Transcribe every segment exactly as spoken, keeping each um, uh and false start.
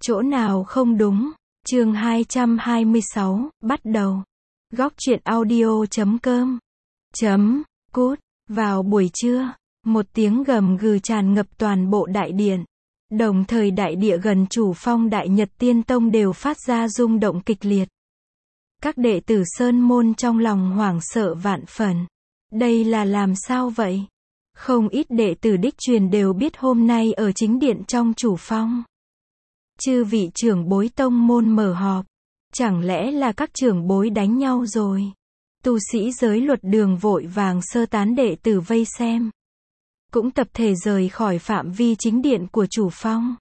Chỗ nào không đúng? Chương hai trăm hai mươi sáu, bắt đầu. Góc truyện audio chấm com chấm cút. Vào buổi trưa, một tiếng gầm gừ tràn ngập toàn bộ đại điện. Đồng thời đại địa gần chủ phong Đại Nhật Tiên Tông đều phát ra rung động kịch liệt. Các đệ tử Sơn Môn trong lòng hoảng sợ vạn phần. Đây là làm sao vậy? Không ít đệ tử đích truyền đều biết hôm nay ở chính điện trong chủ phong. Chư vị trưởng bối tông môn mở họp. Chẳng lẽ là các trưởng bối đánh nhau rồi? Tu sĩ giới luật đường vội vàng sơ tán đệ tử vây xem. Cũng tập thể rời khỏi phạm vi chính điện của chủ phong.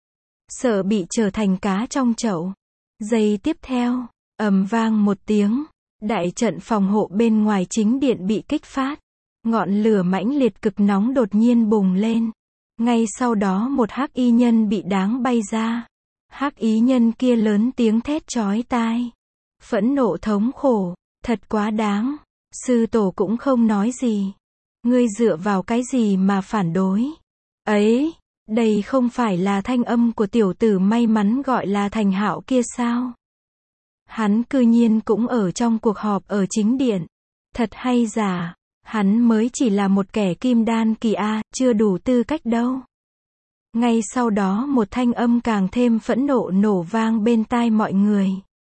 Sợ bị trở thành cá trong chậu. Giây tiếp theo, ầm vang một tiếng, đại trận phòng hộ bên ngoài chính điện bị kích phát. Ngọn lửa mãnh liệt cực nóng đột nhiên bùng lên. Ngay sau đó một hắc y nhân bị đáng bay ra. Hắc y nhân kia lớn tiếng thét chói tai. Phẫn nộ thống khổ, thật quá đáng. Sư tổ cũng không nói gì. Ngươi dựa vào cái gì mà phản đối? Ấy, đây không phải là thanh âm của tiểu tử may mắn gọi là Thành Hạo kia sao? Hắn cư nhiên cũng ở trong cuộc họp ở chính điện. Thật hay giả, hắn mới chỉ là một kẻ kim đan kỳ A, chưa đủ tư cách đâu. Ngay sau đó một thanh âm càng thêm phẫn nộ nổ vang bên tai mọi người.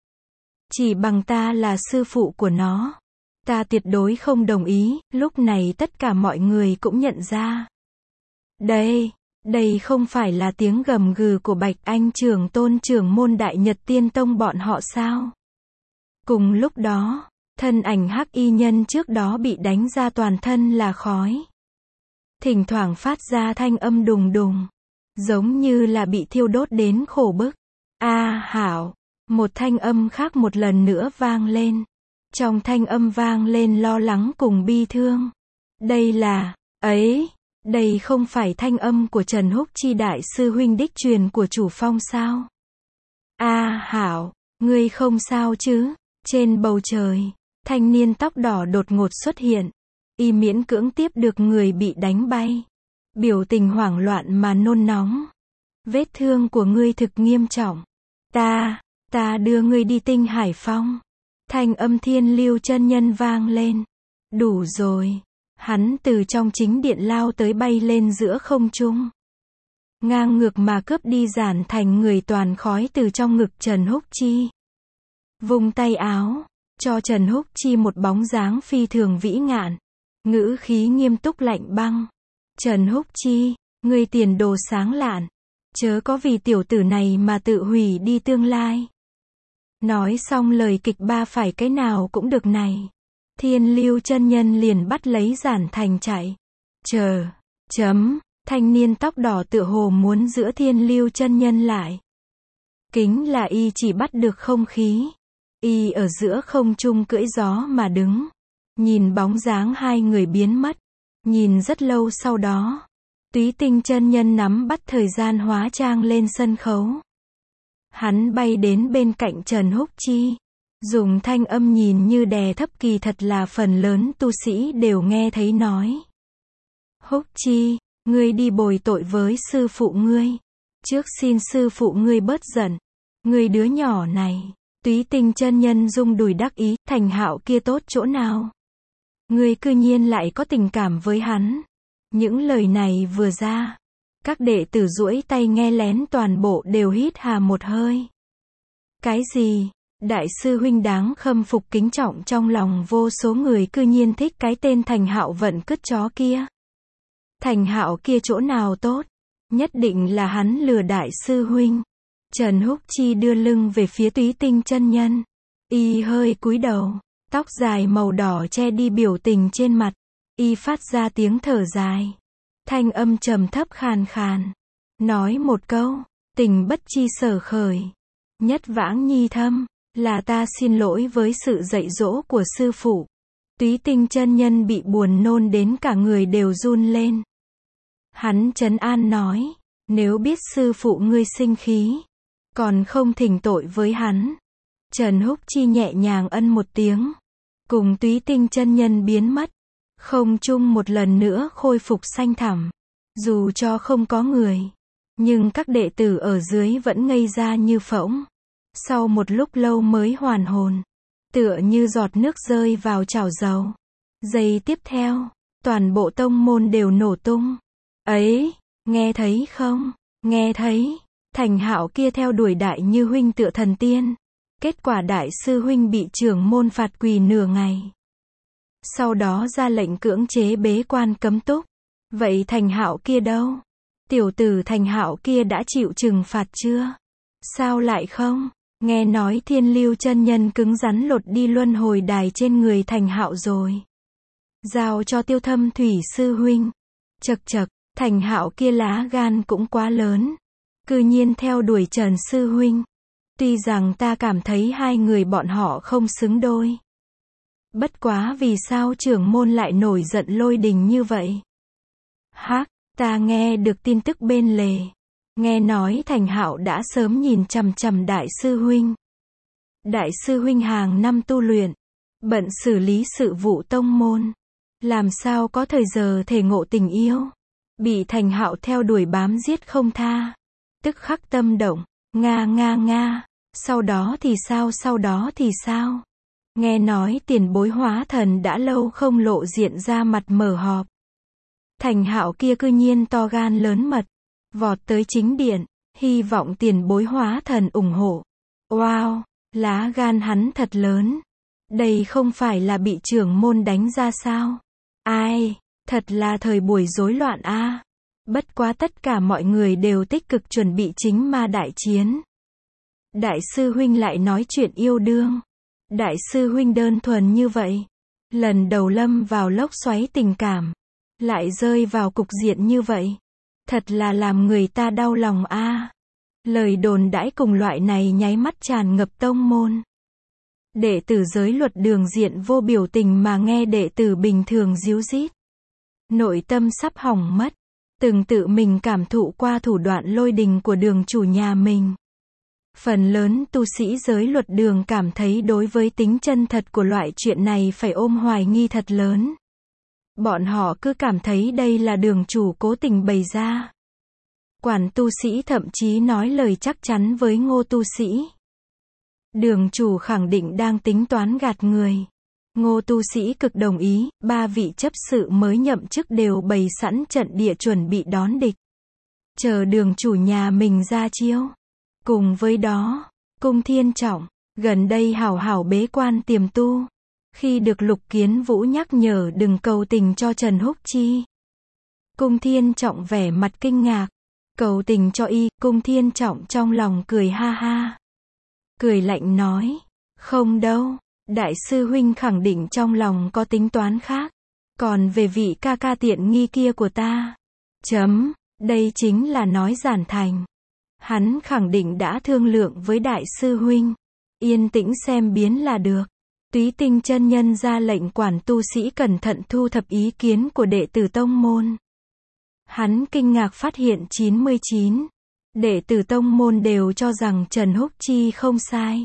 Chỉ bằng ta là sư phụ của nó. Ta tuyệt đối không đồng ý. Lúc này tất cả mọi người cũng nhận ra. Đây, đây không phải là tiếng gầm gừ của Bạch Anh trưởng tôn trưởng môn Đại Nhật Tiên Tông bọn họ sao? Cùng lúc đó, thân ảnh hắc y nhân trước đó bị đánh ra toàn thân là khói. Thỉnh thoảng phát ra thanh âm đùng đùng. Giống như là bị thiêu đốt đến khổ bức. A hảo, một thanh âm khác một lần nữa vang lên. Trong thanh âm vang lên lo lắng cùng bi thương. Đây là, ấy, đây không phải thanh âm của Trần Húc Chi đại sư huynh đích truyền của chủ phong sao? A hảo, ngươi không sao chứ? Trên bầu trời, thanh niên tóc đỏ đột ngột xuất hiện. Y miễn cưỡng tiếp được người bị đánh bay. Biểu tình hoảng loạn mà nôn nóng. Vết thương của ngươi thực nghiêm trọng. Ta, ta đưa ngươi đi Tinh Hải Phong. Thanh âm Thiên Lưu chân nhân vang lên. Đủ rồi. Hắn từ trong chính điện lao tới bay lên giữa không trung. Ngang ngược mà cướp đi Giản Thành người toàn khói từ trong ngực Trần Húc Chi. Vung tay áo, cho Trần Húc Chi một bóng dáng phi thường vĩ ngạn. Ngữ khí nghiêm túc lạnh băng. Trần Húc Chi, ngươi tiền đồ sáng lạn. Chớ có vì tiểu tử này mà tự hủy đi tương lai. Nói xong lời kịch ba phải cái nào cũng được này. Thiên Lưu chân nhân liền bắt lấy Giản Thành chạy. Chờ, chấm, thanh niên tóc đỏ tựa hồ muốn giữa Thiên Lưu chân nhân lại. Kính là y chỉ bắt được không khí. Y ở giữa không trung cưỡi gió mà đứng. Nhìn bóng dáng hai người biến mất. Nhìn rất lâu sau đó. Túy Tinh chân nhân nắm bắt thời gian hóa trang lên sân khấu. Hắn bay đến bên cạnh Trần Húc Chi. Dùng thanh âm nhìn như đè thấp kỳ thật là phần lớn tu sĩ đều nghe thấy nói. Húc Chi, ngươi đi bồi tội với sư phụ ngươi. Trước xin sư phụ ngươi bớt giận. Ngươi đứa nhỏ này. Túy Tinh chân nhân rung đùi đắc ý. Thành Hạo kia tốt chỗ nào? Ngươi cư nhiên lại có tình cảm với hắn. Những lời này vừa ra. Các đệ tử duỗi tay nghe lén toàn bộ đều hít hà một hơi. Cái gì? Đại sư huynh đáng khâm phục kính trọng trong lòng vô số người cư nhiên thích cái tên Thành Hạo vận cứt chó kia. Thành Hạo kia chỗ nào tốt? Nhất định là hắn lừa đại sư huynh. Trần Húc Chi đưa lưng về phía Túy Tinh chân nhân. Y hơi cúi đầu. Tóc dài màu đỏ che đi biểu tình trên mặt. Y phát ra tiếng thở dài. Thanh âm trầm thấp khàn khàn. Nói một câu. Tình bất chi sở khởi. Nhất vãng nhi thâm. Là ta xin lỗi với sự dạy dỗ của sư phụ. Túy Tinh chân nhân bị buồn nôn đến cả người đều run lên. Hắn trấn an nói. Nếu biết sư phụ ngươi sinh khí. Còn không thỉnh tội với hắn. Trần Húc Chi nhẹ nhàng ân một tiếng. Cùng Túy Tinh chân nhân biến mất. Không trung một lần nữa khôi phục xanh thẳm. Dù cho không có người. Nhưng các đệ tử ở dưới vẫn ngây ra như phỗng. Sau một lúc lâu mới hoàn hồn. Tựa như giọt nước rơi vào chảo dầu. Giây tiếp theo, toàn bộ tông môn đều nổ tung. Ấy, nghe thấy không? Nghe thấy. Thành Hạo kia theo đuổi Đại Như huynh tựa thần tiên. Kết quả đại sư huynh bị trưởng môn phạt quỳ nửa ngày. Sau đó ra lệnh cưỡng chế bế quan cấm túc. Vậy Thành Hạo kia đâu? Tiểu tử Thành Hạo kia đã chịu trừng phạt chưa? Sao lại không? Nghe nói Thiên Lưu chân nhân cứng rắn lột đi luân hồi đài trên người Thành Hạo rồi. Giao cho Tiêu Thâm Thủy sư huynh. Chậc chậc, Thành Hạo kia lá gan cũng quá lớn. Cư nhiên theo đuổi Trần sư huynh. Tuy rằng ta cảm thấy hai người bọn họ không xứng đôi. Bất quá vì sao trưởng môn lại nổi giận lôi đình như vậy? Hắc, ta nghe được tin tức bên lề. Nghe nói Thành Hạo đã sớm nhìn chằm chằm đại sư huynh. Đại sư huynh hàng năm tu luyện, bận xử lý sự vụ tông môn. Làm sao có thời giờ thể ngộ tình yêu? Bị Thành Hạo theo đuổi bám giết không tha. Tức khắc tâm động, nga nga nga. Sau đó thì sao sau đó thì sao? Nghe nói tiền bối hóa thần đã lâu không lộ diện ra mặt mở họp. Thành Hạo kia cư nhiên to gan lớn mật. Vọt tới chính điện, hy vọng tiền bối hóa thần ủng hộ. Wow, lá gan hắn thật lớn. Đây không phải là bị trưởng môn đánh ra sao? Ai, thật là thời buổi rối loạn a. À. Bất quá tất cả mọi người đều tích cực chuẩn bị chính ma đại chiến. Đại sư huynh lại nói chuyện yêu đương. Đại sư huynh đơn thuần như vậy. Lần đầu lâm vào lốc xoáy tình cảm. Lại rơi vào cục diện như vậy. Thật là làm người ta đau lòng a. À. Lời đồn đãi cùng loại này nháy mắt tràn ngập tông môn. Đệ tử giới luật đường diện vô biểu tình mà nghe đệ tử bình thường díu dít. Nội tâm sắp hỏng mất. Từng tự mình cảm thụ qua thủ đoạn lôi đình của đường chủ nhà mình. Phần lớn tu sĩ giới luật đường cảm thấy đối với tính chân thật của loại chuyện này phải ôm hoài nghi thật lớn. Bọn họ cứ cảm thấy đây là đường chủ cố tình bày ra. Quản tu sĩ thậm chí nói lời chắc chắn với Ngô tu sĩ. Đường chủ khẳng định đang tính toán gạt người. Ngô tu sĩ cực đồng ý, ba vị chấp sự mới nhậm chức đều bày sẵn trận địa chuẩn bị đón địch. Chờ đường chủ nhà mình ra chiêu. Cùng với đó, Cung Thiên Trọng, gần đây hảo hảo bế quan tiềm tu. Khi được Lục Kiến Vũ nhắc nhở đừng cầu tình cho Trần Húc Chi. Cung Thiên Trọng vẻ mặt kinh ngạc. Cầu tình cho y, Cung Thiên Trọng trong lòng cười ha ha. Cười lạnh nói, không đâu, đại sư huynh khẳng định trong lòng có tính toán khác. Còn về vị ca ca tiện nghi kia của ta, chấm, đây chính là nói giản thành. Hắn khẳng định đã thương lượng với đại sư huynh. Yên tĩnh xem biến là được. Túy Tinh chân nhân ra lệnh quản tu sĩ cẩn thận thu thập ý kiến của đệ tử tông môn. Hắn kinh ngạc phát hiện chín mươi chín đệ tử tông môn đều cho rằng Trần Húc Chi không sai.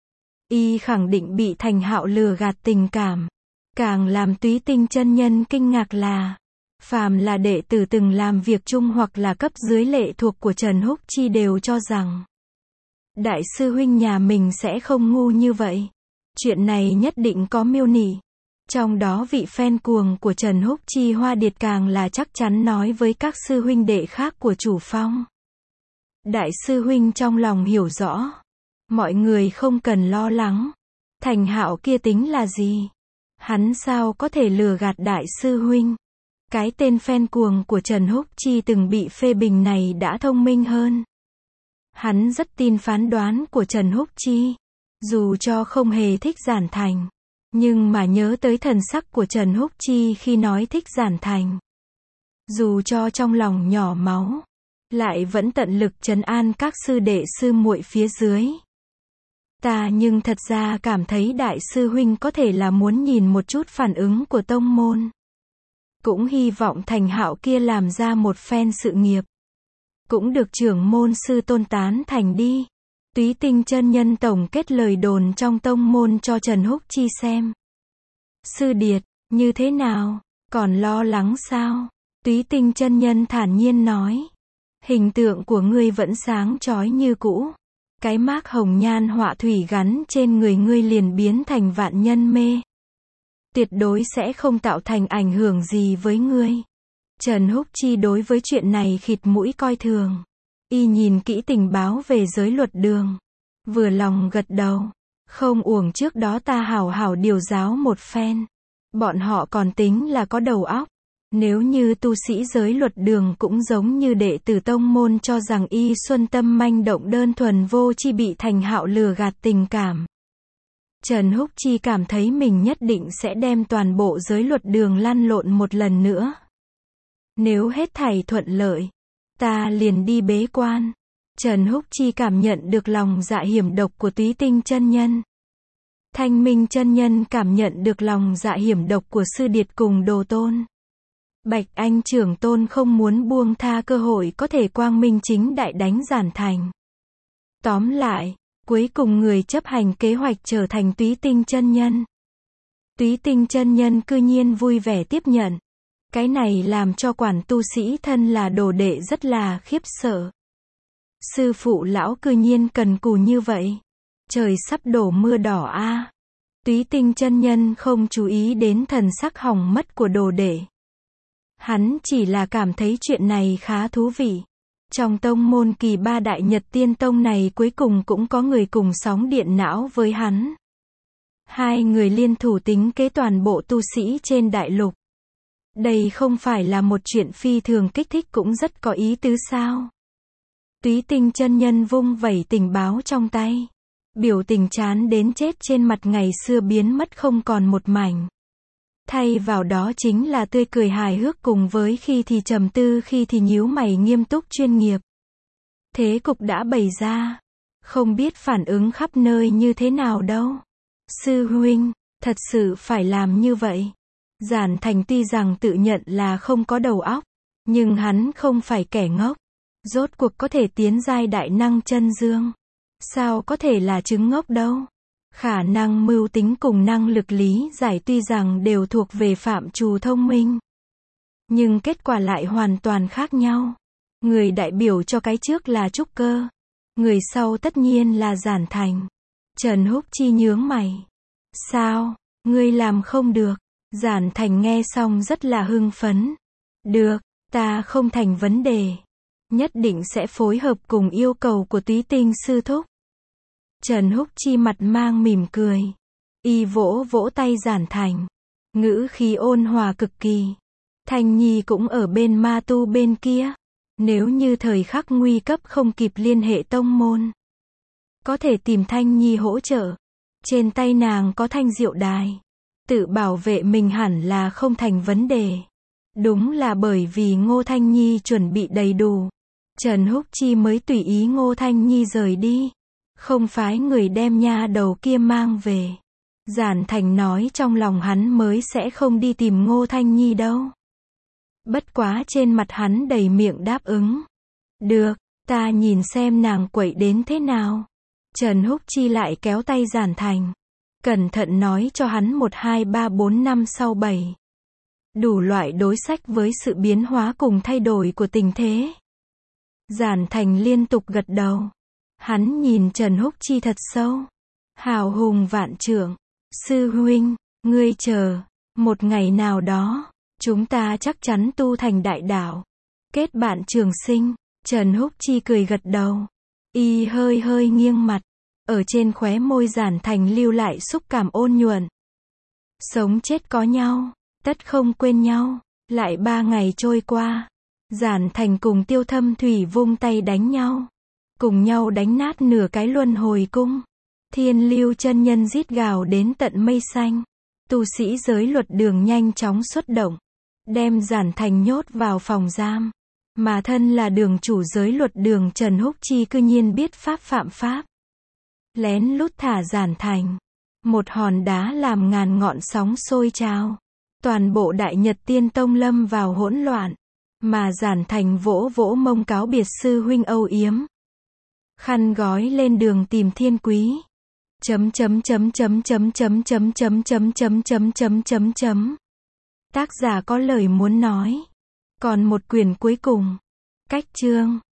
Y khẳng định bị Thành Hạo lừa gạt tình cảm. Càng làm Túy Tinh chân nhân kinh ngạc là, phàm là đệ tử từng làm việc chung hoặc là cấp dưới lệ thuộc của Trần Húc Chi đều cho rằng đại sư huynh nhà mình sẽ không ngu như vậy. Chuyện này nhất định có mưu nị. Trong đó vị fan cuồng của Trần Húc Chi Hoa Điệt càng là chắc chắn nói với các sư huynh đệ khác của chủ phong. Đại sư huynh trong lòng hiểu rõ. Mọi người không cần lo lắng. Thành Hạo kia tính là gì? Hắn sao có thể lừa gạt đại sư huynh? Cái tên fan cuồng của Trần Húc Chi từng bị phê bình này đã thông minh hơn. Hắn rất tin phán đoán của Trần Húc Chi. Dù cho không hề thích Giản Thành. Nhưng mà nhớ tới thần sắc của Trần Húc Chi khi nói thích Giản Thành. Dù cho trong lòng nhỏ máu. Lại vẫn tận lực trấn an các sư đệ sư muội phía dưới. Ta nhưng thật ra cảm thấy đại sư huynh có thể là muốn nhìn một chút phản ứng của tông môn. Cũng hy vọng Thành Hạo kia làm ra một phen sự nghiệp. Cũng được trưởng môn sư tôn tán thành đi. Túy Tinh chân nhân tổng kết lời đồn trong tông môn cho Trần Húc Chi xem. Sư điệt, như thế nào? Còn lo lắng sao? Túy Tinh chân nhân thản nhiên nói. Hình tượng của ngươi vẫn sáng chói như cũ. Cái mác hồng nhan họa thủy gắn trên người ngươi liền biến thành vạn nhân mê. Tuyệt đối sẽ không tạo thành ảnh hưởng gì với ngươi. Trần Húc Chi đối với chuyện này khịt mũi coi thường. Y nhìn kỹ tình báo về giới luật đường. Vừa lòng gật đầu. Không uổng trước đó ta hảo hảo điều giáo một phen. Bọn họ còn tính là có đầu óc. Nếu như tu sĩ giới luật đường cũng giống như đệ tử tông môn cho rằng Y Xuân Tâm manh động đơn thuần vô chi bị Thành Hạo lừa gạt tình cảm. Trần Húc Chi cảm thấy mình nhất định sẽ đem toàn bộ giới luật đường lăn lộn một lần nữa. Nếu hết thảy thuận lợi, ta liền đi bế quan. Trần Húc Chi cảm nhận được lòng dạ hiểm độc của Túy Tinh chân nhân. Thanh Minh chân nhân cảm nhận được lòng dạ hiểm độc của Sư Điệt cùng Đồ Tôn. Bạch Anh trưởng tôn không muốn buông tha cơ hội có thể quang minh chính đại đánh Giản Thành. Tóm lại, cuối cùng người chấp hành kế hoạch trở thành Túy Tinh chân nhân. Túy Tinh chân nhân cư nhiên vui vẻ tiếp nhận. Cái này làm cho quản tu sĩ thân là đồ đệ rất là khiếp sợ. Sư phụ lão cư nhiên cần cù như vậy. Trời sắp đổ mưa đỏ a. À. Túy Tinh chân nhân không chú ý đến thần sắc hỏng mất của đồ đệ. Hắn chỉ là cảm thấy chuyện này khá thú vị. Trong tông môn kỳ ba đại nhật tiên tông này cuối cùng cũng có người cùng sóng điện não với hắn. Hai người liên thủ tính kế toàn bộ tu sĩ trên đại lục. Đây không phải là một chuyện phi thường kích thích cũng rất có ý tứ sao. Túy Tinh chân nhân vung vẩy tình báo trong tay. Biểu tình chán đến chết trên mặt ngày xưa biến mất không còn một mảnh. Thay vào đó chính là tươi cười hài hước cùng với khi thì trầm tư khi thì nhíu mày nghiêm túc chuyên nghiệp. Thế cục đã bày ra. Không biết phản ứng khắp nơi như thế nào đâu. Sư huynh, thật sự phải làm như vậy. Giản Thành tuy rằng tự nhận là không có đầu óc, nhưng hắn không phải kẻ ngốc. Rốt cuộc có thể tiến giai đại năng chân dương. Sao có thể là trứng ngốc đâu. Khả năng mưu tính cùng năng lực lý giải tuy rằng đều thuộc về phạm trù thông minh. Nhưng kết quả lại hoàn toàn khác nhau. Người đại biểu cho cái trước là trúc cơ. Người sau tất nhiên là Giản Thành. Trần Húc Chi nhướng mày. Sao, ngươi làm không được? Giản Thành nghe xong rất là hưng phấn. Được, ta không thành vấn đề. Nhất định sẽ phối hợp cùng yêu cầu của Túy Tinh sư thúc. Trần Húc Chi mặt mang mỉm cười. Y vỗ vỗ tay Giản Thành. Ngữ khí ôn hòa cực kỳ. Thanh Nhi cũng ở bên ma tu bên kia. Nếu như thời khắc nguy cấp không kịp liên hệ tông môn, có thể tìm Thanh Nhi hỗ trợ. Trên tay nàng có thanh diệu đài. Tự bảo vệ mình hẳn là không thành vấn đề. Đúng là bởi vì Ngô Thanh Nhi chuẩn bị đầy đủ. Trần Húc Chi mới tùy ý Ngô Thanh Nhi rời đi. Không phái người đem nha đầu kia mang về. Giản Thành nói trong lòng hắn mới sẽ không đi tìm Ngô Thanh Nhi đâu. Bất quá trên mặt hắn đầy miệng đáp ứng. Được, ta nhìn xem nàng quậy đến thế nào. Trần Húc Chi lại kéo tay Giản Thành. Cẩn thận nói cho hắn một hai ba bốn năm sau bảy. Đủ loại đối sách với sự biến hóa cùng thay đổi của tình thế. Giản Thành liên tục gật đầu. Hắn nhìn Trần Húc Chi thật sâu. Hào hùng vạn trượng. Sư huynh, ngươi chờ. Một ngày nào đó, chúng ta chắc chắn tu thành đại đạo. Kết bạn trường sinh. Trần Húc Chi cười gật đầu. Y hơi hơi nghiêng mặt. Ở trên khóe môi Giản Thành lưu lại xúc cảm ôn nhuận. Sống chết có nhau, tất không quên nhau. Lại ba ngày trôi qua. Giản Thành cùng Tiêu Thâm Thủy vung tay đánh nhau. Cùng nhau đánh nát nửa cái luân hồi cung. Thiên Lưu chân nhân rít gào đến tận mây xanh. Tu sĩ giới luật đường nhanh chóng xuất động. Đem Giản Thành nhốt vào phòng giam. Mà thân là đường chủ giới luật đường Trần Húc Chi cư nhiên biết pháp phạm pháp. Lén lút thả Giản Thành. Một hòn đá làm ngàn ngọn sóng sôi trào. Toàn bộ Đại Nhật Tiên Tông lâm vào hỗn loạn. Mà Giản Thành vỗ vỗ mông cáo biệt sư huynh âu yếm. Khăn gói lên đường tìm thiên quý. Chấm chấm chấm chấm chấm chấm chấm chấm chấm chấm chấm chấm chấm chấm. Tác giả có lời muốn nói. Còn một quyển cuối cùng. Cách chương.